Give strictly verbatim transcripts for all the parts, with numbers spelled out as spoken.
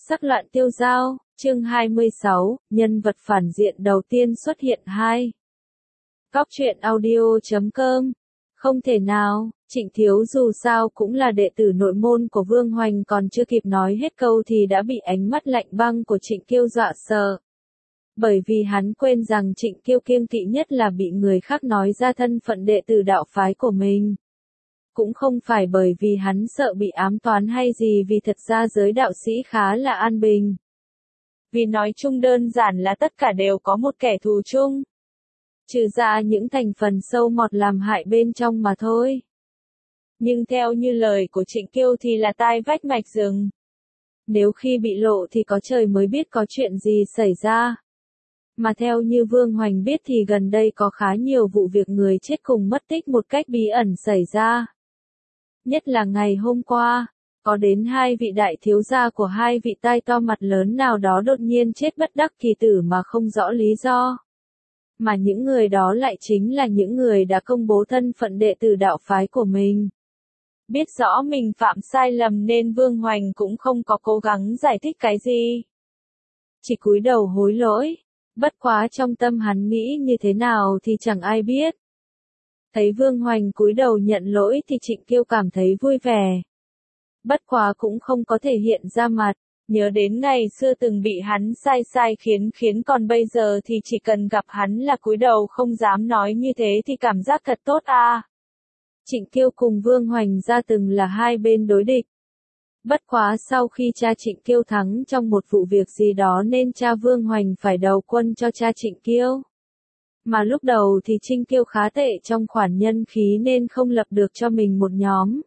Sắc loạn tiêu dao, chương hai mươi sáu, nhân vật phản diện đầu tiên xuất hiện hai. Góc truyện audio chấm com. Không thể nào, Trịnh Thiếu dù sao cũng là đệ tử nội môn của Vương Hoành, còn chưa kịp nói hết câu thì đã bị ánh mắt lạnh băng của Trịnh Kiêu dọa sợ. Bởi vì hắn quên rằng Trịnh Kiêu kiêng kỵ nhất là bị người khác nói ra thân phận đệ tử đạo phái của mình. Cũng không phải bởi vì hắn sợ bị ám toán hay gì, vì thật ra giới đạo sĩ khá là an bình. Vì nói chung đơn giản là tất cả đều có một kẻ thù chung. Trừ ra những thành phần sâu mọt làm hại bên trong mà thôi. Nhưng theo như lời của Trịnh Kiêu thì là tai vách mạch rừng. Nếu khi bị lộ thì có trời mới biết có chuyện gì xảy ra. Mà theo như Vương Hoành biết thì gần đây có khá nhiều vụ việc người chết cùng mất tích một cách bí ẩn xảy ra. Nhất là ngày hôm qua, có đến hai vị đại thiếu gia của hai vị tai to mặt lớn nào đó đột nhiên chết bất đắc kỳ tử mà không rõ lý do. Mà những người đó lại chính là những người đã công bố thân phận đệ tử đạo phái của mình. Biết rõ mình phạm sai lầm nên Vương Hoành cũng không có cố gắng giải thích cái gì. Chỉ cúi đầu hối lỗi, bất quá trong tâm hắn nghĩ như thế nào thì chẳng ai biết. Thấy Vương Hoành cúi đầu nhận lỗi thì Trịnh Kiêu cảm thấy vui vẻ. Bất quá cũng không có thể hiện ra mặt, nhớ đến ngày xưa từng bị hắn sai sai khiến khiến còn bây giờ thì chỉ cần gặp hắn là cúi đầu không dám nói như thế thì cảm giác thật tốt à. Trịnh Kiêu cùng Vương Hoành ra từng là hai bên đối địch. Bất quá sau khi cha Trịnh Kiêu thắng trong một vụ việc gì đó nên cha Vương Hoành phải đầu quân cho cha Trịnh Kiêu. Mà lúc đầu thì Trịnh Kiêu khá tệ trong khoản nhân khí nên không lập được cho mình một nhóm.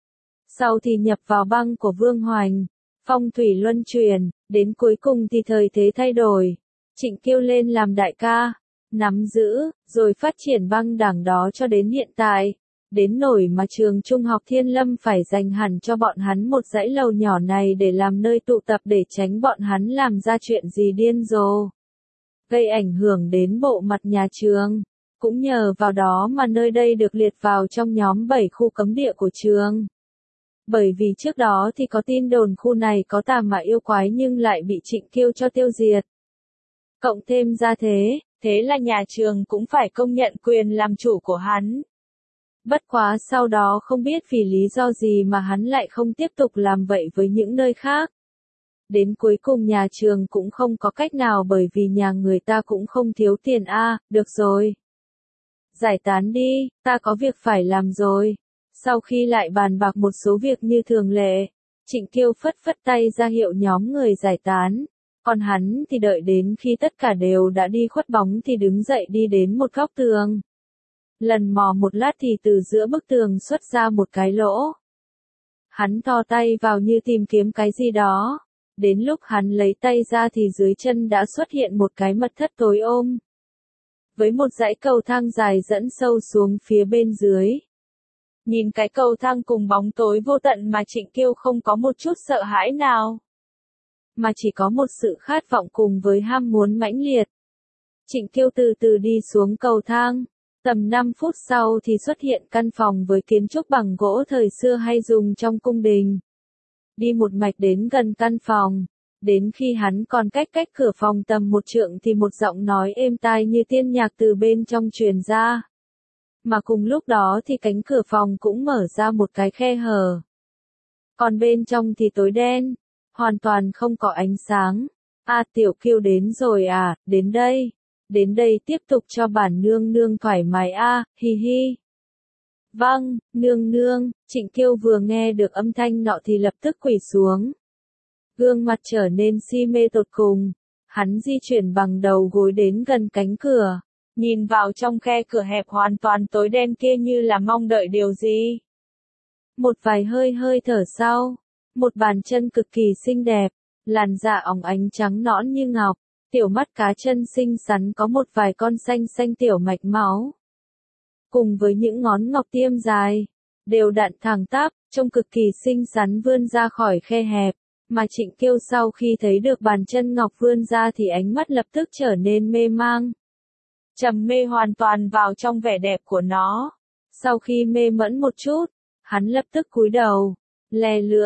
Sau thì nhập vào băng của Vương Hoành, phong thủy luân chuyển, đến cuối cùng thì thời thế thay đổi. Trịnh Kiêu lên làm đại ca, nắm giữ, rồi phát triển băng đảng đó cho đến hiện tại. Đến nỗi mà trường trung học Thiên Lâm phải dành hẳn cho bọn hắn một dãy lầu nhỏ này để làm nơi tụ tập để tránh bọn hắn làm ra chuyện gì điên rồ. Gây ảnh hưởng đến bộ mặt nhà trường. Cũng nhờ vào đó mà nơi đây được liệt vào trong nhóm bảy khu cấm địa của trường. Bởi vì trước đó thì có tin đồn khu này có tà ma yêu quái nhưng lại bị Trịnh Kiêu cho tiêu diệt. Cộng thêm ra thế, thế là nhà trường cũng phải công nhận quyền làm chủ của hắn. Bất quá sau đó không biết vì lý do gì mà hắn lại không tiếp tục làm vậy với những nơi khác. Đến cuối cùng nhà trường cũng không có cách nào bởi vì nhà người ta cũng không thiếu tiền a, à, được rồi. Giải tán đi, ta có việc phải làm rồi. Sau khi lại bàn bạc một số việc như thường lệ, Trịnh Kiêu phất phất tay ra hiệu nhóm người giải tán. Còn hắn thì đợi đến khi tất cả đều đã đi khuất bóng thì đứng dậy đi đến một góc tường. Lần mò một lát thì từ giữa bức tường xuất ra một cái lỗ. Hắn thò tay vào như tìm kiếm cái gì đó. Đến lúc hắn lấy tay ra thì dưới chân đã xuất hiện một cái mật thất tối ôm. Với một dãy cầu thang dài dẫn sâu xuống phía bên dưới. Nhìn cái cầu thang cùng bóng tối vô tận mà Trịnh Kiêu không có một chút sợ hãi nào. Mà chỉ có một sự khát vọng cùng với ham muốn mãnh liệt. Trịnh Kiêu từ từ đi xuống cầu thang. Tầm năm phút sau thì xuất hiện căn phòng với kiến trúc bằng gỗ thời xưa hay dùng trong cung đình. Đi một mạch đến gần căn phòng. Đến khi hắn còn cách cách cửa phòng tầm một trượng thì một giọng nói êm tai như tiên nhạc từ bên trong truyền ra. Mà cùng lúc đó thì cánh cửa phòng cũng mở ra một cái khe hở. Còn bên trong thì tối đen, hoàn toàn không có ánh sáng. À, Tiểu Kiêu đến rồi à, đến đây. Đến đây tiếp tục cho bản nương nương thoải mái a, à, hi hi. Vâng, nương nương. Trịnh Kiêu vừa nghe được âm thanh nọ thì lập tức quỳ xuống. Gương mặt trở nên si mê tột cùng. Hắn di chuyển bằng đầu gối đến gần cánh cửa. Nhìn vào trong khe cửa hẹp hoàn toàn tối đen kia như là mong đợi điều gì. Một vài hơi hơi thở sau. Một bàn chân cực kỳ xinh đẹp. Làn da óng ánh trắng nõn như ngọc. Tiểu mắt cá chân xinh xắn có một vài con xanh xanh tiểu mạch máu. Cùng với những ngón ngọc tiêm dài, đều đặn thẳng tắp, trông cực kỳ xinh xắn vươn ra khỏi khe hẹp. Mà Trịnh Kiêu sau khi thấy được bàn chân ngọc vươn ra thì ánh mắt lập tức trở nên mê mang. Trầm mê hoàn toàn vào trong vẻ đẹp của nó. Sau khi mê mẫn một chút, hắn lập tức cúi đầu, lè lưỡi,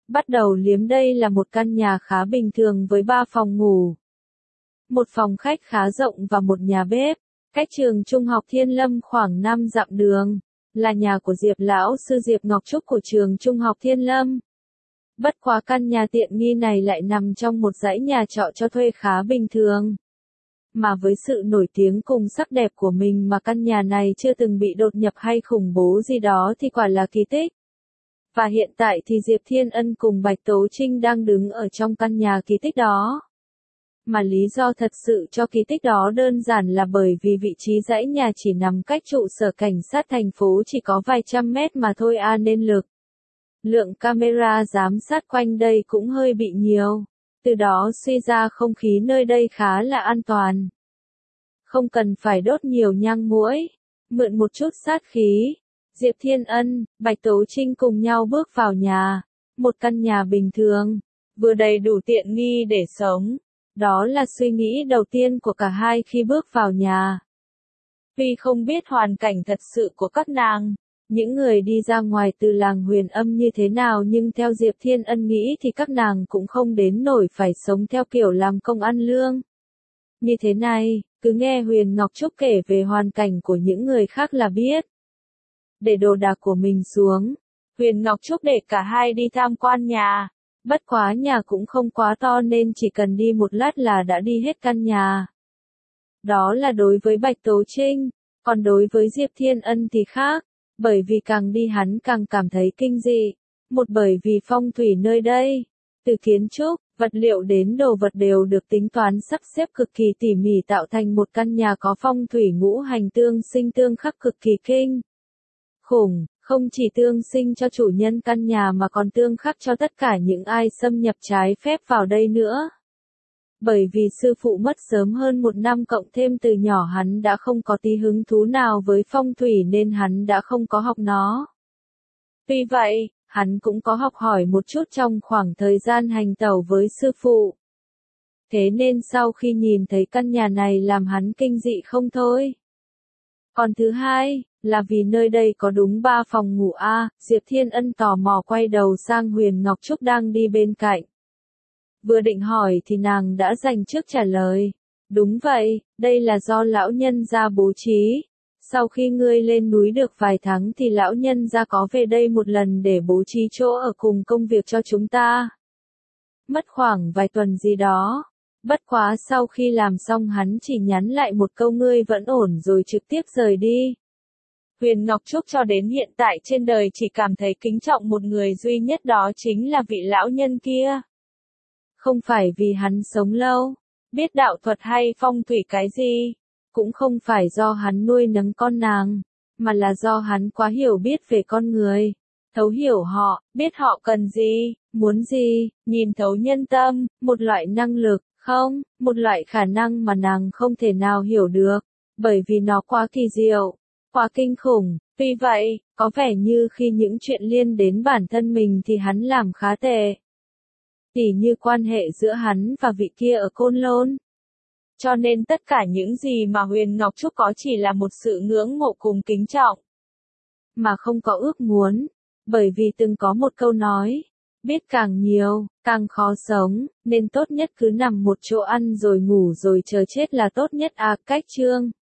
Bắt đầu liếm đây là một căn nhà khá bình thường với ba phòng ngủ. Một phòng khách khá rộng và một nhà bếp. Cách trường trung học Thiên Lâm khoảng năm dặm đường. Là nhà của Diệp lão sư Diệp Ngọc Trúc của trường trung học Thiên Lâm. Bất quá căn nhà tiện nghi này lại nằm trong một dãy nhà trọ cho thuê khá bình thường. Mà với sự nổi tiếng cùng sắc đẹp của mình mà căn nhà này chưa từng bị đột nhập hay khủng bố gì đó thì quả là kỳ tích. Và hiện tại thì Diệp Thiên Ân cùng Bạch Tố Trinh đang đứng ở trong căn nhà kỳ tích đó. Mà lý do thật sự cho kỳ tích đó đơn giản là bởi vì vị trí dãy nhà chỉ nằm cách trụ sở cảnh sát thành phố chỉ có vài trăm mét mà thôi a nên lực. Lượng camera giám sát quanh đây cũng hơi bị nhiều. Từ đó suy ra không khí nơi đây khá là an toàn. Không cần phải đốt nhiều nhang muỗi, mượn một chút sát khí. Diệp Thiên Ân, Bạch Tố Trinh cùng nhau bước vào nhà. Một căn nhà bình thường, vừa đầy đủ tiện nghi để sống. Đó là suy nghĩ đầu tiên của cả hai khi bước vào nhà. Tuy không biết hoàn cảnh thật sự của các nàng, những người đi ra ngoài từ làng Huyền Âm như thế nào nhưng theo Diệp Thiên Ân nghĩ thì các nàng cũng không đến nổi phải sống theo kiểu làm công ăn lương. Như thế này, cứ nghe Huyền Ngọc Trúc kể về hoàn cảnh của những người khác là biết. Để đồ đạc của mình xuống, Huyền Ngọc Trúc để cả hai đi tham quan nhà. Bất quá nhà cũng không quá to nên chỉ cần đi một lát là đã đi hết căn nhà. Đó là đối với Bạch Tố Trinh, còn đối với Diệp Thiên Ân thì khác, bởi vì càng đi hắn càng cảm thấy kinh dị. Một bởi vì phong thủy nơi đây, từ kiến trúc, vật liệu đến đồ vật đều được tính toán sắp xếp cực kỳ tỉ mỉ tạo thành một căn nhà có phong thủy ngũ hành tương sinh tương khắc cực kỳ kinh khủng. Không chỉ tương sinh cho chủ nhân căn nhà mà còn tương khắc cho tất cả những ai xâm nhập trái phép vào đây nữa. Bởi vì sư phụ mất sớm hơn một năm cộng thêm từ nhỏ hắn đã không có tí hứng thú nào với phong thủy nên hắn đã không có học nó. Tuy vậy, hắn cũng có học hỏi một chút trong khoảng thời gian hành tẩu với sư phụ. Thế nên sau khi nhìn thấy căn nhà này làm hắn kinh dị không thôi. Còn thứ hai, là vì nơi đây có đúng ba phòng ngủ a. Diệp Thiên Ân tò mò quay đầu sang Huyền Ngọc Trúc đang đi bên cạnh. Vừa định hỏi thì nàng đã dành trước trả lời. Đúng vậy, đây là do lão nhân gia bố trí. Sau khi ngươi lên núi được vài tháng thì lão nhân gia có về đây một lần để bố trí chỗ ở cùng công việc cho chúng ta. Mất khoảng vài tuần gì đó. Bất quá sau khi làm xong hắn chỉ nhắn lại một câu ngươi vẫn ổn rồi trực tiếp rời đi. Huyền Ngọc Trúc cho đến hiện tại trên đời chỉ cảm thấy kính trọng một người duy nhất đó chính là vị lão nhân kia. Không phải vì hắn sống lâu, biết đạo thuật hay phong thủy cái gì, cũng không phải do hắn nuôi nấng con nàng, mà là do hắn quá hiểu biết về con người, thấu hiểu họ, biết họ cần gì, muốn gì, nhìn thấu nhân tâm, một loại năng lực, không, một loại khả năng mà nàng không thể nào hiểu được, bởi vì nó quá kỳ diệu, quá kinh khủng. Tuy vậy, có vẻ như khi những chuyện liên đến bản thân mình thì hắn làm khá tệ. Tỉ như quan hệ giữa hắn và vị kia ở Côn Lôn. Cho nên tất cả những gì mà Huyền Ngọc Trúc có chỉ là một sự ngưỡng mộ cùng kính trọng. Mà không có ước muốn. Bởi vì từng có một câu nói. Biết càng nhiều, càng khó sống, nên tốt nhất cứ nằm một chỗ ăn rồi ngủ rồi chờ chết là tốt nhất à. Cách chương